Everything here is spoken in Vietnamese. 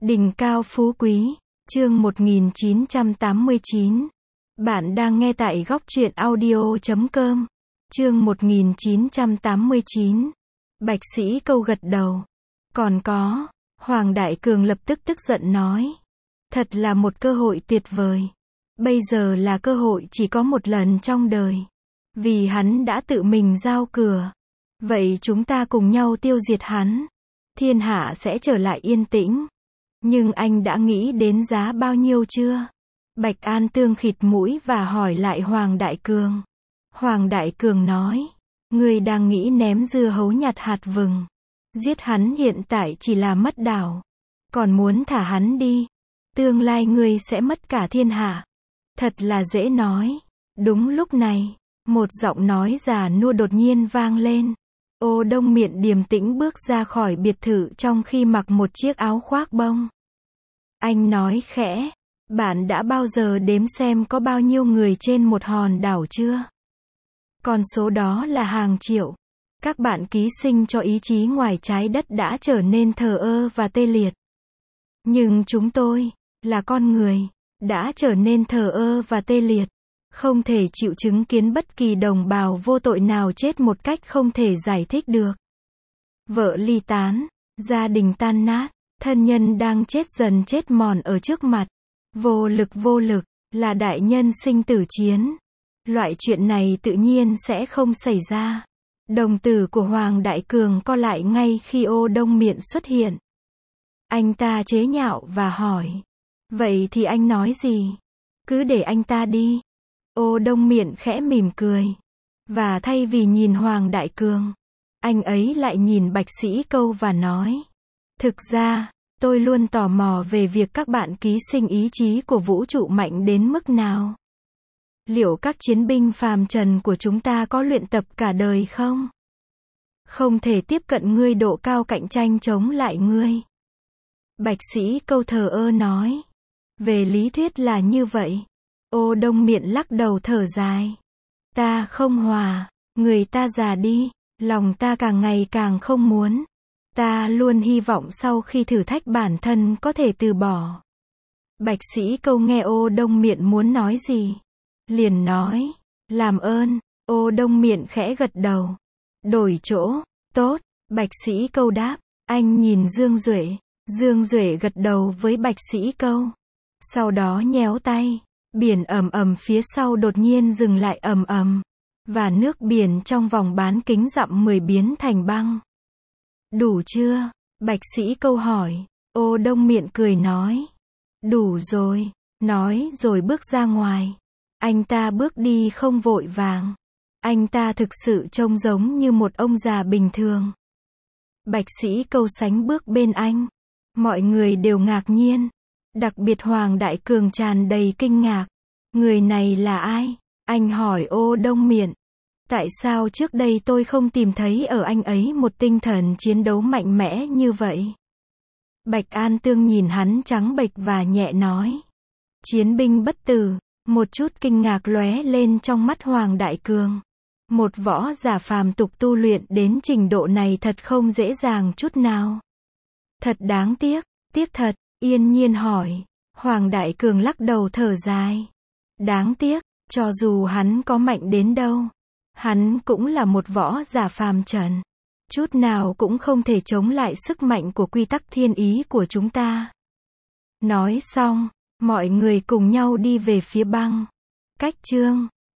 Đỉnh cao phú quý, chương 1989. Bạn đang nghe tại góc truyện audio.com. Chương 1989. Bạch Sĩ Câu gật đầu. Còn có, Hoàng Đại Cường lập tức tức giận nói. Thật là một cơ hội tuyệt vời. Bây giờ là cơ hội chỉ có một lần trong đời. Vì hắn đã tự mình giao cửa. Vậy chúng ta cùng nhau tiêu diệt hắn. Thiên hạ sẽ trở lại yên tĩnh. Nhưng anh đã nghĩ đến giá bao nhiêu chưa? Bạch An Tương khịt mũi và hỏi lại Hoàng Đại Cường. Hoàng Đại Cường nói. Ngươi đang nghĩ ném dưa hấu nhặt hạt vừng. Giết hắn hiện tại chỉ là mất đảo. Còn muốn thả hắn đi. Tương lai ngươi sẽ mất cả thiên hạ. Thật là dễ nói. Đúng lúc này, một giọng nói già nua đột nhiên vang lên. Ô Đông Miện điềm tĩnh bước ra khỏi biệt thự trong khi mặc một chiếc áo khoác bông. Anh nói khẽ, bạn đã bao giờ đếm xem có bao nhiêu người trên một hòn đảo chưa? Con số đó là hàng triệu. Các bạn ký sinh cho ý chí ngoài trái đất đã trở nên thờ ơ và tê liệt. Nhưng chúng tôi, là con người, đã trở nên thờ ơ và tê liệt. Không thể chịu chứng kiến bất kỳ đồng bào vô tội nào chết một cách không thể giải thích được. Vợ ly tán, gia đình tan nát, thân nhân đang chết dần chết mòn ở trước mặt. Vô lực, là đại nhân sinh tử chiến. Loại chuyện này tự nhiên sẽ không xảy ra. Đồng tử của Hoàng Đại Cường co lại ngay khi Ô Đông Miện xuất hiện. Anh ta chế nhạo và hỏi. Vậy thì anh nói gì? Cứ để anh ta đi. Ô Đông Miện khẽ mỉm cười. Và thay vì nhìn Hoàng Đại Cường, anh ấy lại nhìn Bạch Sĩ Câu và nói. Thực ra, tôi luôn tò mò về việc các bạn ký sinh ý chí của vũ trụ mạnh đến mức nào. Liệu các chiến binh phàm trần của chúng ta có luyện tập cả đời không? Không thể tiếp cận ngươi độ cao cạnh tranh chống lại ngươi. Bạch Sĩ Câu thờ ơ nói. Về lý thuyết là như vậy. Ô Đông Miện lắc đầu thở dài. Ta không hòa, người ta già đi, lòng ta càng ngày càng không muốn. Ta luôn hy vọng sau khi thử thách bản thân có thể từ bỏ. Bạch Sĩ Câu nghe Ô Đông Miện muốn nói gì, liền nói, làm ơn. Ô Đông Miện khẽ gật đầu. Đổi chỗ, tốt. Bạch Sĩ Câu đáp. Anh nhìn Dương Duệ. Dương Duệ gật đầu với Bạch Sĩ Câu. Sau đó nhéo tay. Biển ầm ầm phía sau đột nhiên dừng lại ầm ầm. Và nước biển trong vòng bán kính dặm 10 biến thành băng. Đủ chưa? Bạch Sĩ Câu hỏi. Ô Đông Miện cười nói. Đủ rồi. Nói rồi bước ra ngoài. Anh ta bước đi không vội vàng. Anh ta thực sự trông giống như một ông già bình thường. Bạch Sĩ Câu sánh bước bên anh. Mọi người đều ngạc nhiên. Đặc biệt Hoàng Đại Cường tràn đầy kinh ngạc. Người này là ai? Anh hỏi Ô Đông Miện. Tại sao trước đây tôi không tìm thấy ở anh ấy một tinh thần chiến đấu mạnh mẽ như vậy? Bạch An Tương nhìn hắn trắng bệch và nhẹ nói. Chiến binh bất tử. Một chút kinh ngạc lóe lên trong mắt Hoàng Đại Cường. Một võ giả phàm tục tu luyện đến trình độ này thật không dễ dàng chút nào. Thật đáng tiếc, tiếc thật. Yên Nhiên hỏi. Hoàng Đại Cường lắc đầu thở dài. Đáng tiếc, cho dù hắn có mạnh đến đâu, hắn cũng là một võ giả phàm trần. Chút nào cũng không thể chống lại sức mạnh của quy tắc thiên ý của chúng ta. Nói xong, mọi người cùng nhau đi về phía băng. Cách chương